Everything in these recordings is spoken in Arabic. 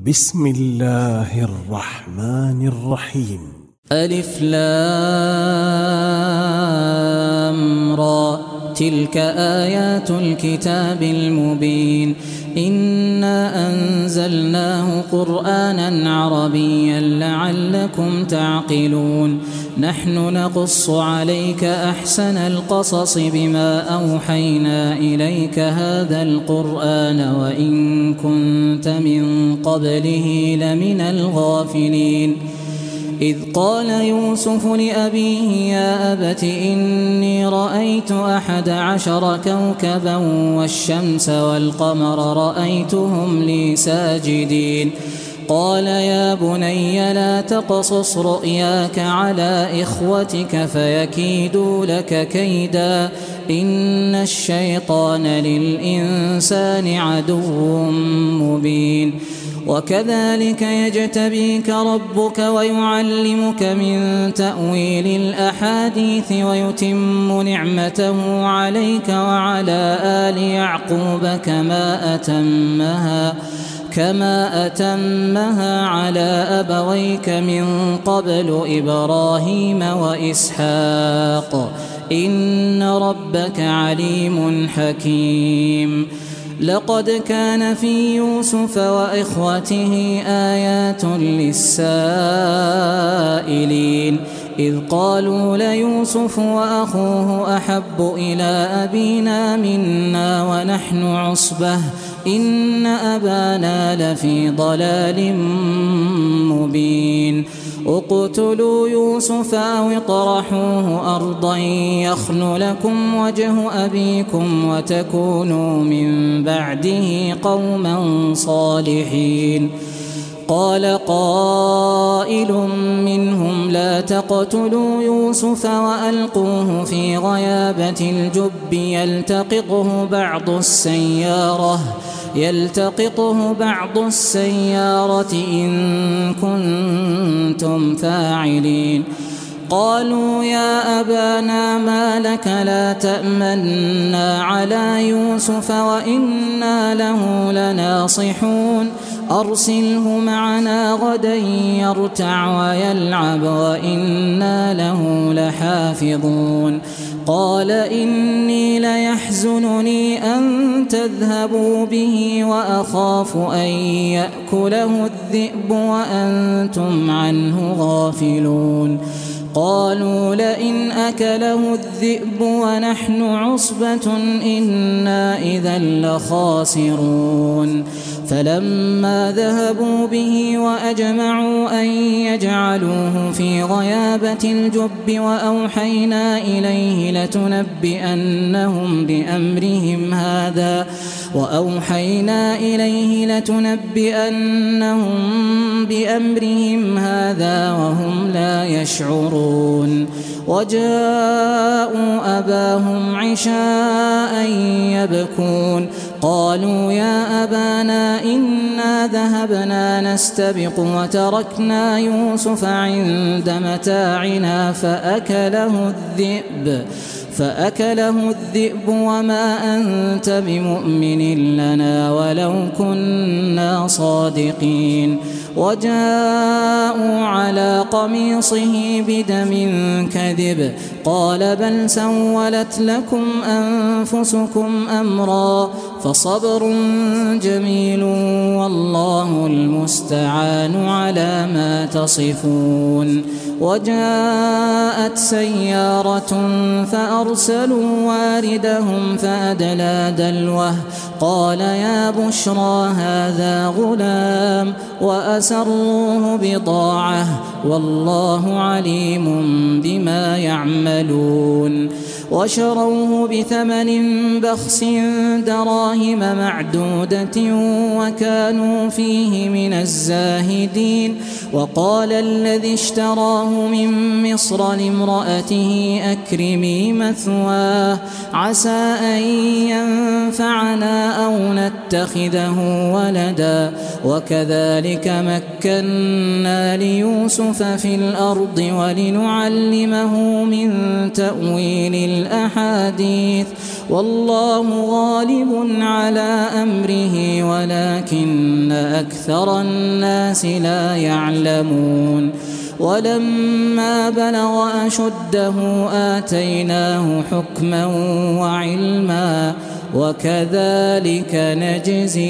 بسم الله الرحمن الرحيم. ألف لام را، تلك آيات الكتاب المبين. إنا أنزلناه قرآنا عربيا لعلكم تعقلون. نحن نقص عليك أحسن القصص بما أوحينا إليك هذا القرآن وإن كنت من قبله لمن الغافلين. إذ قال يوسف لأبيه يا أبت إني رأيت 11 كوكبا والشمس والقمر رأيتهم لي ساجدين. قال يا بني لا تقصص رؤياك على إخوتك فيكيدوا لك كيدا إن الشيطان للإنسان عدو مبين. وكذلك يجتبيك ربك ويعلمك من تأويل الأحاديث ويتم نعمته عليك وعلى آل يعقوب كما أتمها على أبويك من قبل إبراهيم وإسحاق إن ربك عليم حكيم. لقد كان في يوسف وإخوته آيات للسائلين إذ قالوا ليوسف وأخوه أحب إلى أبينا منا ونحن عصبة إن أبانا لفي ضلال مبين. اقتلوا يوسف أو اطرحوه أرضا يخل لكم وجه أبيكم وتكونوا من بعده قوما صالحين. قال قائل منهم لا تقتلوا يوسف وألقوه في غيابة الجب يلتقطه بعض السيارة إن كنتم فاعلين. قالوا يا أبانا ما لك لا تأمنا على يوسف وإنا له لناصحون أرسله معنا غدا يرتع ويلعب وإنا له لحافظون. قال إني ليحزنني أن تذهبوا به وأخاف أن يأكله الذئب وأنتم عنه غافلون. قالوا لئن أكله الذئب ونحن عصبة إنا إذا لخاسرون. فلما ذهبوا به وأجمعوا أن يجعلوه في غيابة الجب وأوحينا إليه لتنبئنهم بأمرهم هذا وهم لا يشعرون. وجاءوا أباهم عشاء يبكون. قالوا يا أبانا إنا ذهبنا نستبق وتركنا يوسف عند متاعنا فأكله الذئب وما أنت بمؤمن لنا ولو كنا صادقين. وجاءوا على قميصه بدم كذب قال بل سولت لكم أنفسكم أمرا فصبر جميل والله المستعان على ما تصفون. وجاءت سيارة فأرسلوا واردهم فأدلى دلوه قال يا بشرى هذا غلام وأسروه بضاعة والله عليم بما يعملون. وشروه بثمن بخس دراهم معدودة وكانوا فيه من الزاهدين. وقال الذي اشتراه من مصر لامرأته أكرمي مثواه عسى أن ينفعنا أو نتخذه ولدا. وكذلك مكنا ليوسف في الأرض ولنعلمه من تأويل الأحاديث والله غالب على أمره ولكن أكثر الناس لا يعلمون ولما بلغ أشده آتيناه حكما وعلما وكذلك نجزي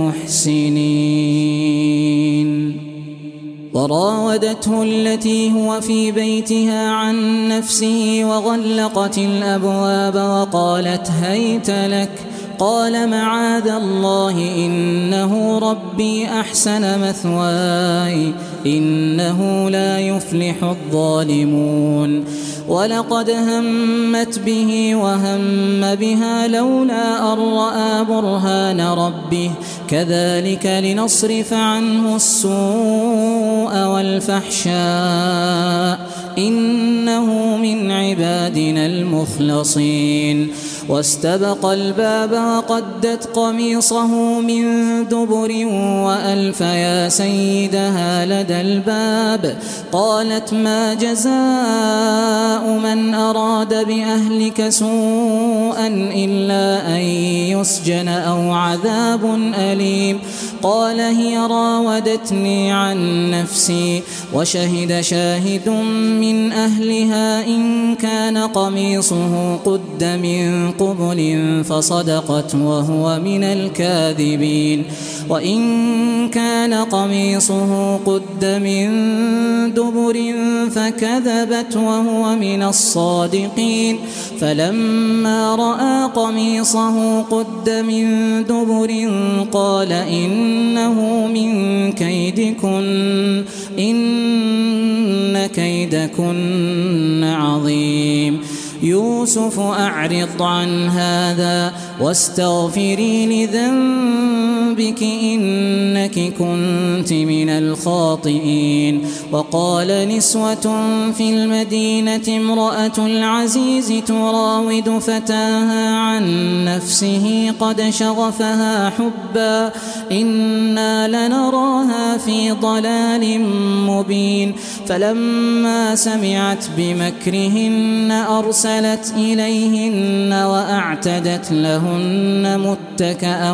المحسنين وراودته التي هو في بيتها عن نفسه وغلقت الأبواب وقالت هيت لك قال معاذ الله إنه ربي أحسن مثواي إنه لا يفلح الظالمون ولقد همت به وهم بها لولا أن رأى برهان ربه كذلك لنصرف عنه السوء والفحشاء إنه من عبادنا المخلصين واستبق الباب وقدت قميصه من دبر وألف يا سيدها لدى الباب قالت ما جزاء من أراد بأهلك سوءا إلا أن يسجن أو عذاب أليم قال هي راودتني عن نفسي وشهد شاهد من أهلها إن كان قميصه قد من قبل فصدقت وهو من الكاذبين وإن كان قميصه قد من دبر فكذبت وهو من الصادقين فلما رأى قميصه قد من دبر قال إنه من كيدكن إن كيدكن عظيم يوسف أعرض عن هذا واستغفري لذنبك إنك كنت من الخاطئين وقال نسوة في المدينة امرأة العزيز تراود فتاها عن نفسه قد شغفها حبا إنا لنراها في ضلال مبين فلما سمعت بمكرهن أرسلت إليهن وأعتدت لهن متكأ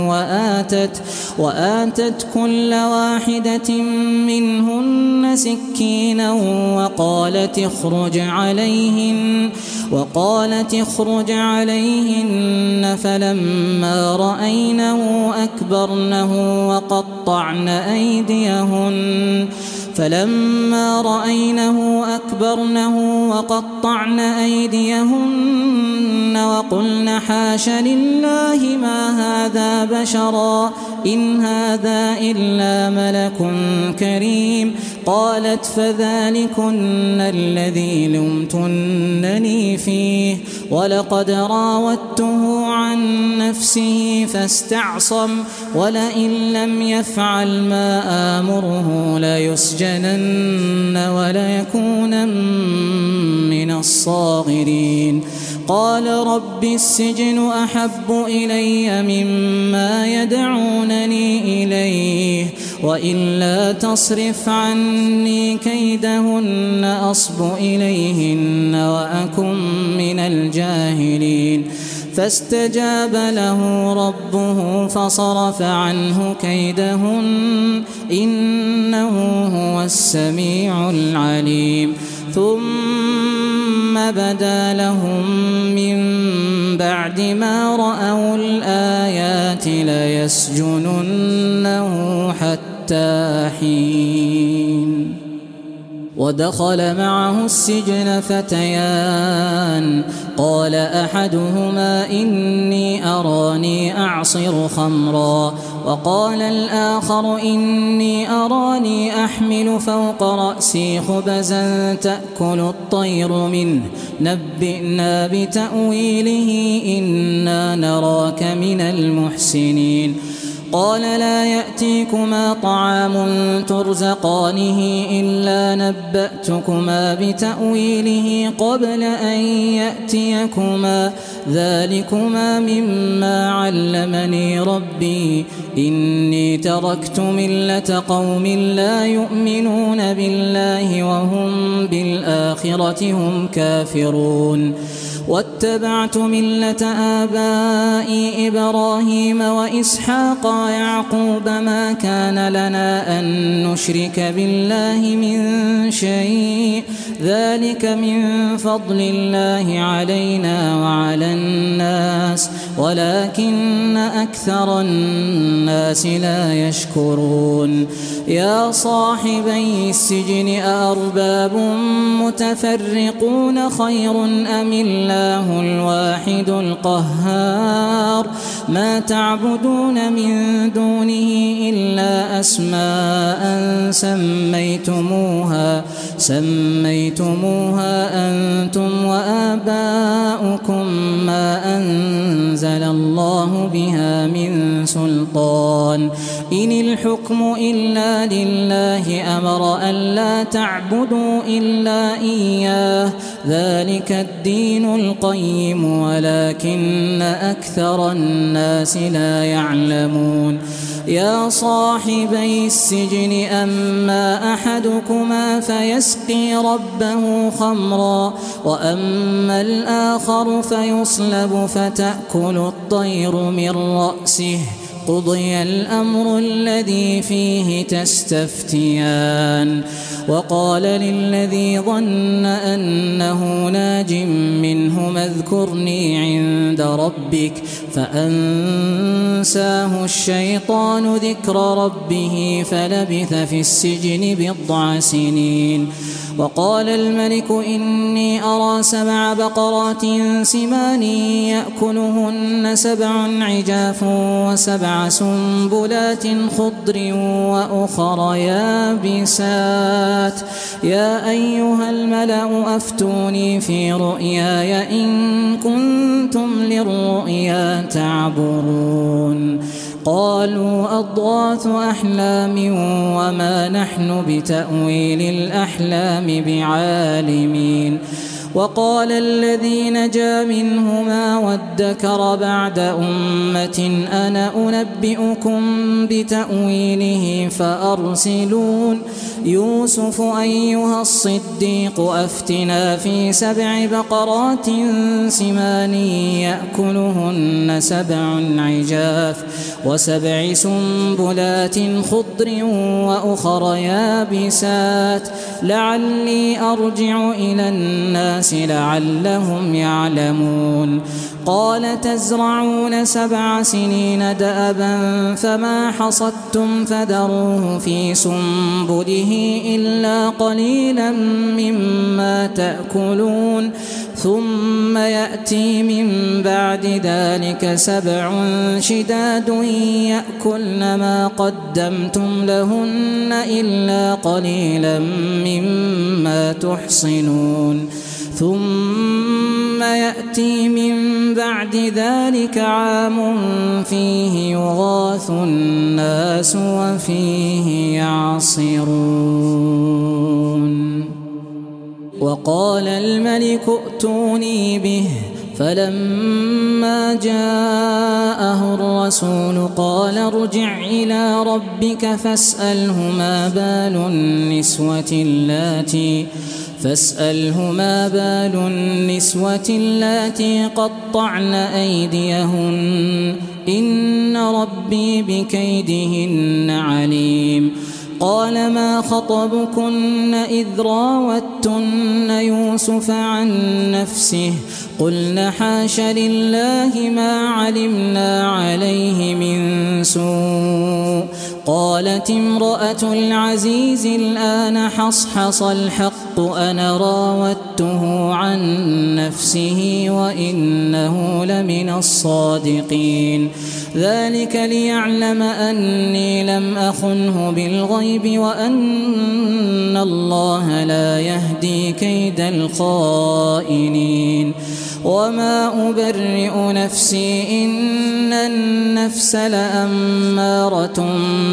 وآتت كل واحدة منهن سكينا وقالت اخرج عليهن فلما رأينه أكبرنه وقطعن أيديهن وقلن حاش لله ما هذا بشرا إن هذا إلا ملك كريم قالت فذلكن الذي لمتنني فيه ولقد راودته عن نفسه فاستعصم ولئن لم يفعل ما آمره ليسجنن وليكونن من الصاغرين قال رب السجن أحب إلي مما يدعونني إليه وإلا تصرف عني كيدهن أصب إليهن وأكن من الجاهلين فاستجاب له ربه فصرف عنه كيدهن إنه هو السميع العليم ثم بدا لهم من بعد ما رأوا الآيات ليسجننه حتى حين ودخل معه السجن فتيان قال أحدهما إني أراني أعصر خمرا وقال الآخر إني أراني أحمل فوق رأسي خبزا تأكل الطير منه نبئنا بتأويله إنا نراك من المحسنين قال لا يأتيكما طعام ترزقانه إلا نبأتكما بتأويله قبل أن يأتيكما ذلكما مما علمني ربي إني تركت ملة قوم لا يؤمنون بالله وهم بالآخرة هم كافرون واتبعت ملة آبائي إبراهيم وإسحاق ويعقوب ما كان لنا أن نشرك بالله من شيء ذلك من فضل الله علينا وعلى الناس ولكن أكثر الناس لا يشكرون يا صاحبي السجن أأرباب متفرقون خير أم الله الواحد القهار ما تعبدون من دونه إلا أسماء سميتموها أنتم وآباؤكم ما أنزل الله بها من سلطان إن الحكم إلا لله أمر ألا تعبدوا إلا إياه ذلك الدين القيم ولكن أكثر الناس لا يعلمون يا صاحبي السجن أما أحدكما فيسقي ربه خمرا وأما الآخر فيصلب فتأكل الطير من رأسه قضي الأمر الذي فيه تستفتيان وقال للذي ظن أنه ناج منهما اذكرني عند ربك فأنساه الشيطان ذكر ربه فلبث في السجن 9 سنين وقال الملك إني أرى 7 بقرات سمان يأكلهن 7 عجاف و7 سنبلات خضر وأخر يابسات يا أيها الملأ أفتوني في رؤياي إن كنتم للرؤيا تعبرون قالوا أضغاث أحلام وما نحن بتأويل الأحلام بعالمين وقال الذي نجا منهما وادكر بعد أمة أنا أنبئكم بتأويله فأرسلون يوسف أيها الصديق أفتنا في 7 بقرات سمان يأكلهن 7 عجاف و7 سنبلات خضر وأخر يابسات لعلي أرجع إلى الناس لعلهم يعلمون قال تزرعون 7 سنين دأبا فما حصدتم فذروه في سنبله إلا قليلا مما تأكلون ثم يأتي من بعد ذلك 7 شداد يأكلن ما قدمتم لهن إلا قليلا مما تحصنون ثم يأتي من بعد ذلك عام فيه يغاث الناس وفيه يعصرون وقال الملك ائتوني به فلما جاءه الرسول قال ارجع إلى ربك فاسأله ما بال النسوة اللاتي قطعن أيديهن إن ربي بكيدهن عليم قال ما خطبكن إذ راوتن يوسف عن نفسه قلن حاش لله ما علمنا عليه من سوء قالت امرأة العزيز الآن حصحص الحق أنا راودته عن نفسه وإنه لمن الصادقين ذلك ليعلم أني لم أخنه بالغيب وأن الله لا يهدي كيد الخائنين وما أبرئ نفسي إن النفس لأمارة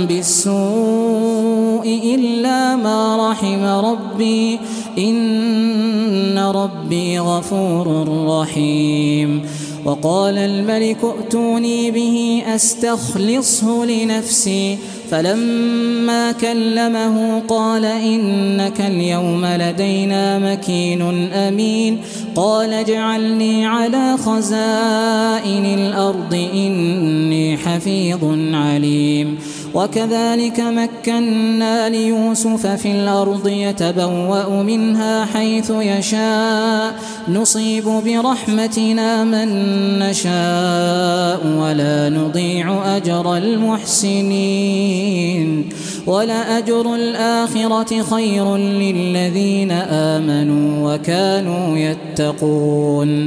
بالسوء إلا ما رحم ربي إن ربي غفور رحيم وقال الملك ائتوني به أستخلصه لنفسي فلما كلمه قال إنك اليوم لدينا مكين أمين قال اجعلني على خزائن الأرض إني حفيظ عليم وكذلك مكنا ليوسف في الأرض يتبوأ منها حيث يشاء نصيب برحمتنا من نشاء ولا نضيع أجر المحسنين ولأجر الآخرة خير للذين آمنوا وكانوا يتقون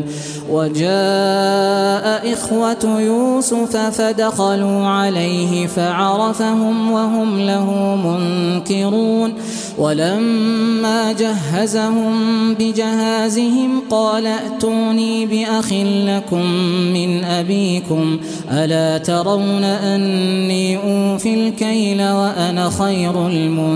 وجاء إخوة يوسف فدخلوا عليه فعرفهم وهم له منكرون ولما جهزهم بجهازهم قال ائتوني بأخ لكم من أبيكم ألا ترون أني أوفي الكيل وأنا خير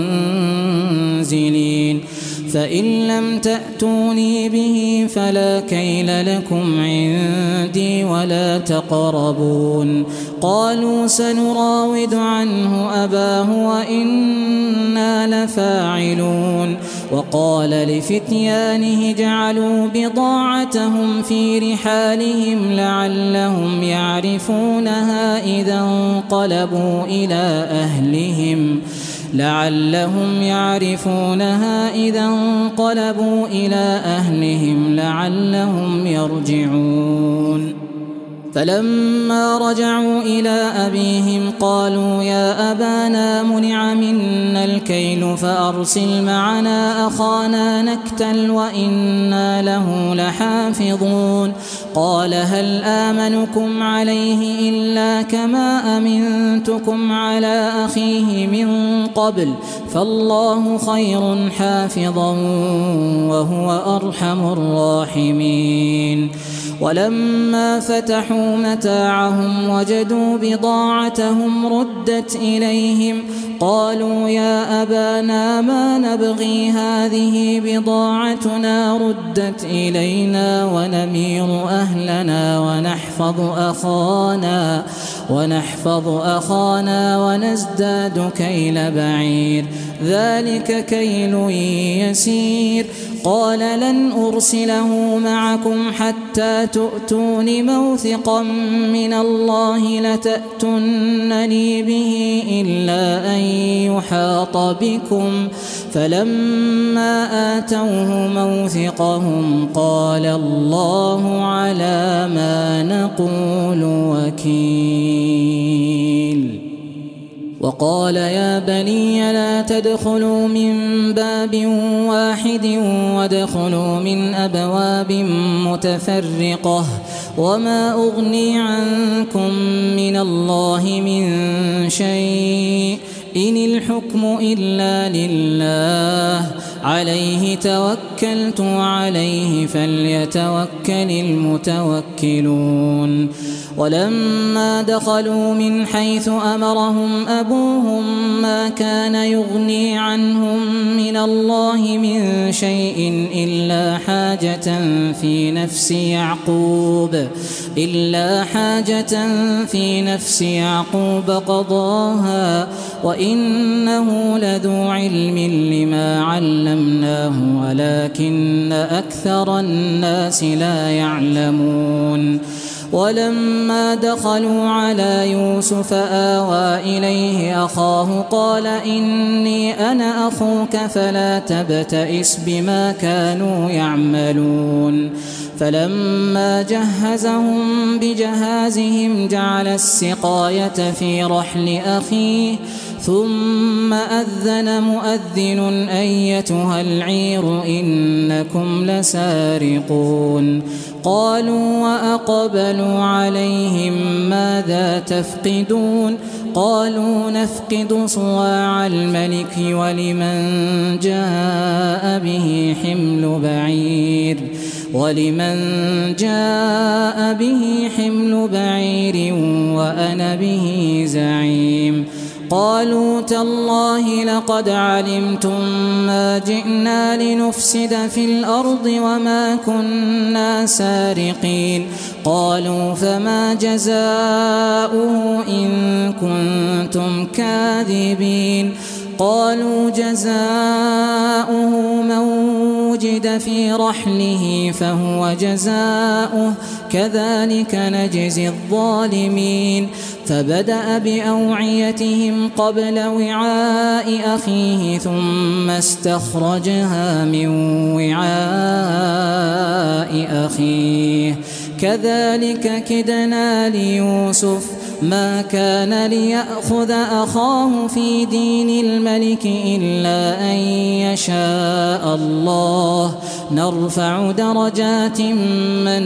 المنزلين فإن لم تأتوني به فلا كيل لكم عندي ولا تقربون قالوا سنراود عنه أباه وإنا لفاعلون وقال لفتيانه جعلوا بضاعتهم في رحالهم لعلهم يعرفونها إذا انقلبوا إلى أهلهم لعلهم يرجعون فلما رجعوا إلى أبيهم قالوا يا أبانا منع منا الكيل فأرسل معنا أخانا نكتل وإنا له لحافظون قال هل آمنكم عليه إلا كما أمنتكم على أخيه من قبل فالله خير حافظا وهو أرحم الراحمين ولما فتحوا متاعهم وجدوا بضاعتهم ردت إليهم قالوا يا أبانا ما نبغي هذه بضاعتنا ردت إلينا ونمير أهلنا ونحفظ أخانا ونزداد كيل بعير ذلك كيل يسير قال لن أرسله معكم حتى تؤتون موثقا من الله لتأتونني به إلا أن يحاط بكم فلما آتوه موثقهم قال الله على ما نقول وكيل وقال يا بني لا تدخلوا من باب واحد وادخلوا من أبواب متفرقة وما أغني عنكم من الله من شيء إن الحكم إلا لله عليه توكلت وعليه فليتوكل المتوكلون ولما دخلوا من حيث أمرهم أبوهم ما كان يغني عنهم من الله من شيء إلا حاجة في نفس يعقوب قضاها وإنه لذو علم لما علمناه ولكن أكثر الناس لا يعلمون ولما دخلوا على يوسف آوى إليه أخاه قال إني أنا أخوك فلا تبتئس بما كانوا يعملون فلما جهزهم بجهازهم جعل السقاية في رحل أخيه ثم أذن مؤذن أيتها العير إنكم لسارقون قالوا وأقبلوا عليهم ماذا تفقدون قالوا نفقد صواع الملك ولمن جاء به حمل بعير وأنا به زعيم قالوا تالله لقد علمتم ما جئنا لنفسد في الأرض وما كنا سارقين. قالوا فما جزاؤه إن كنتم كاذبين. قالوا جزاؤه من وجد في رحله فهو جزاؤه كذلك نجزي الظالمين. فبدأ بأوعيتهم قبل وعاء أخيه ثم استخرجها من وعاء أخيه كذلك كدنا ليوسف ما كان ليأخذ أخاه في دين الملك إلا أن يشاء الله نرفع درجات من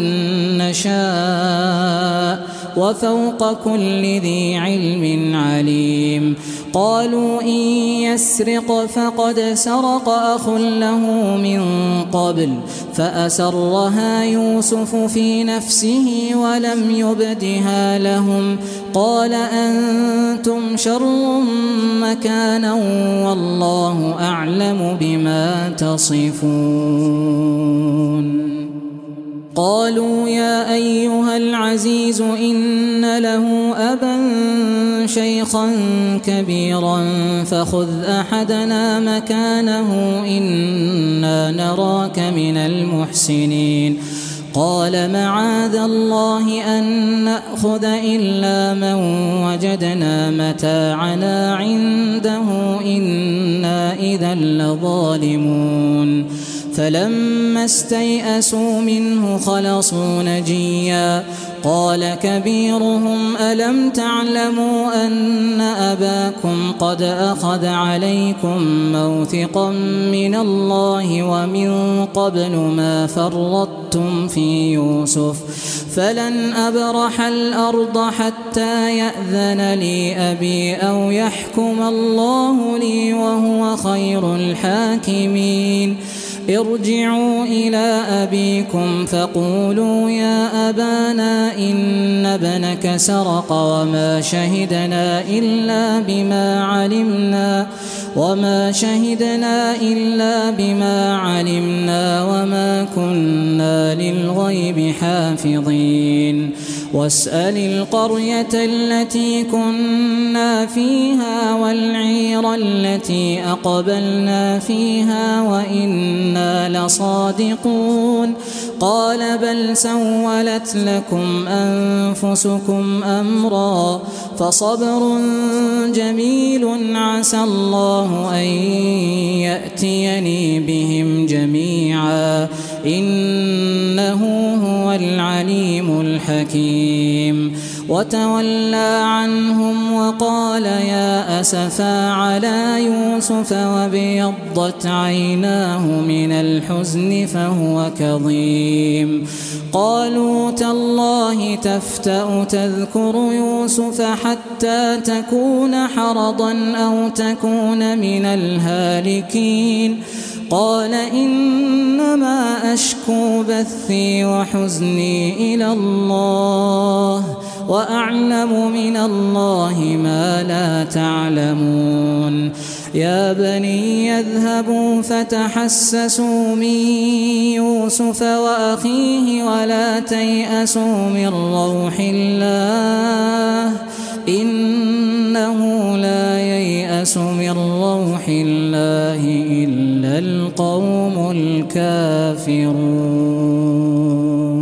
نشاء وفوق كل ذي علم عليم. قالوا إن يسرق فقد سرق أخ له من قبل فأسرها يوسف في نفسه ولم يبدها لهم. قال أنتم شر مكانا والله أعلم بما تصفون. قالوا يا أيها العزيز إن له أبا شيخا كبيرا فخذ أحدنا مكانه إنا نراك من المحسنين. قال معاذ الله أن نأخذ إلا من وجدنا متاعنا عنده إنا إذا لظالمون. فلما استيئسوا منه خلصوا نجيا. قال كبيرهم ألم تعلموا أن أباكم قد أخذ عليكم موثقا من الله ومن قبل ما فرطتم في يوسف فلن أبرح الأرض حتى يأذن لي أبي أو يحكم الله لي وهو خير الحاكمين. ارجعوا إلى أبيكم فقولوا يا أبانا إن ابنك سرق وما شهدنا إلا بما علمنا وما كنا للغيب حافظين. واسأل القرية التي كنا فيها والعير التي أقبلنا فيها وإنا لصادقون. قال بل سولت لكم أنفسكم أمرا فصبر جميل عسى الله أن يأتيني بهم جميعا إنه هو العليم الحكيم. وتولى عنهم وقال يا أسفا على يوسف وابيضت عيناه من الحزن فهو كظيم. قالوا تالله تفتأ تذكر يوسف حتى تكون حرضا أو تكون من الهالكين. قال إنما أشكو بثي وحزني إلى الله وأعلم من الله ما لا تعلمون. يا بني يذهبوا فتحسسوا من يوسف وأخيه ولا تيأسوا من روح الله إنه لا ييأس من روح الله إلا القوم الكافرون.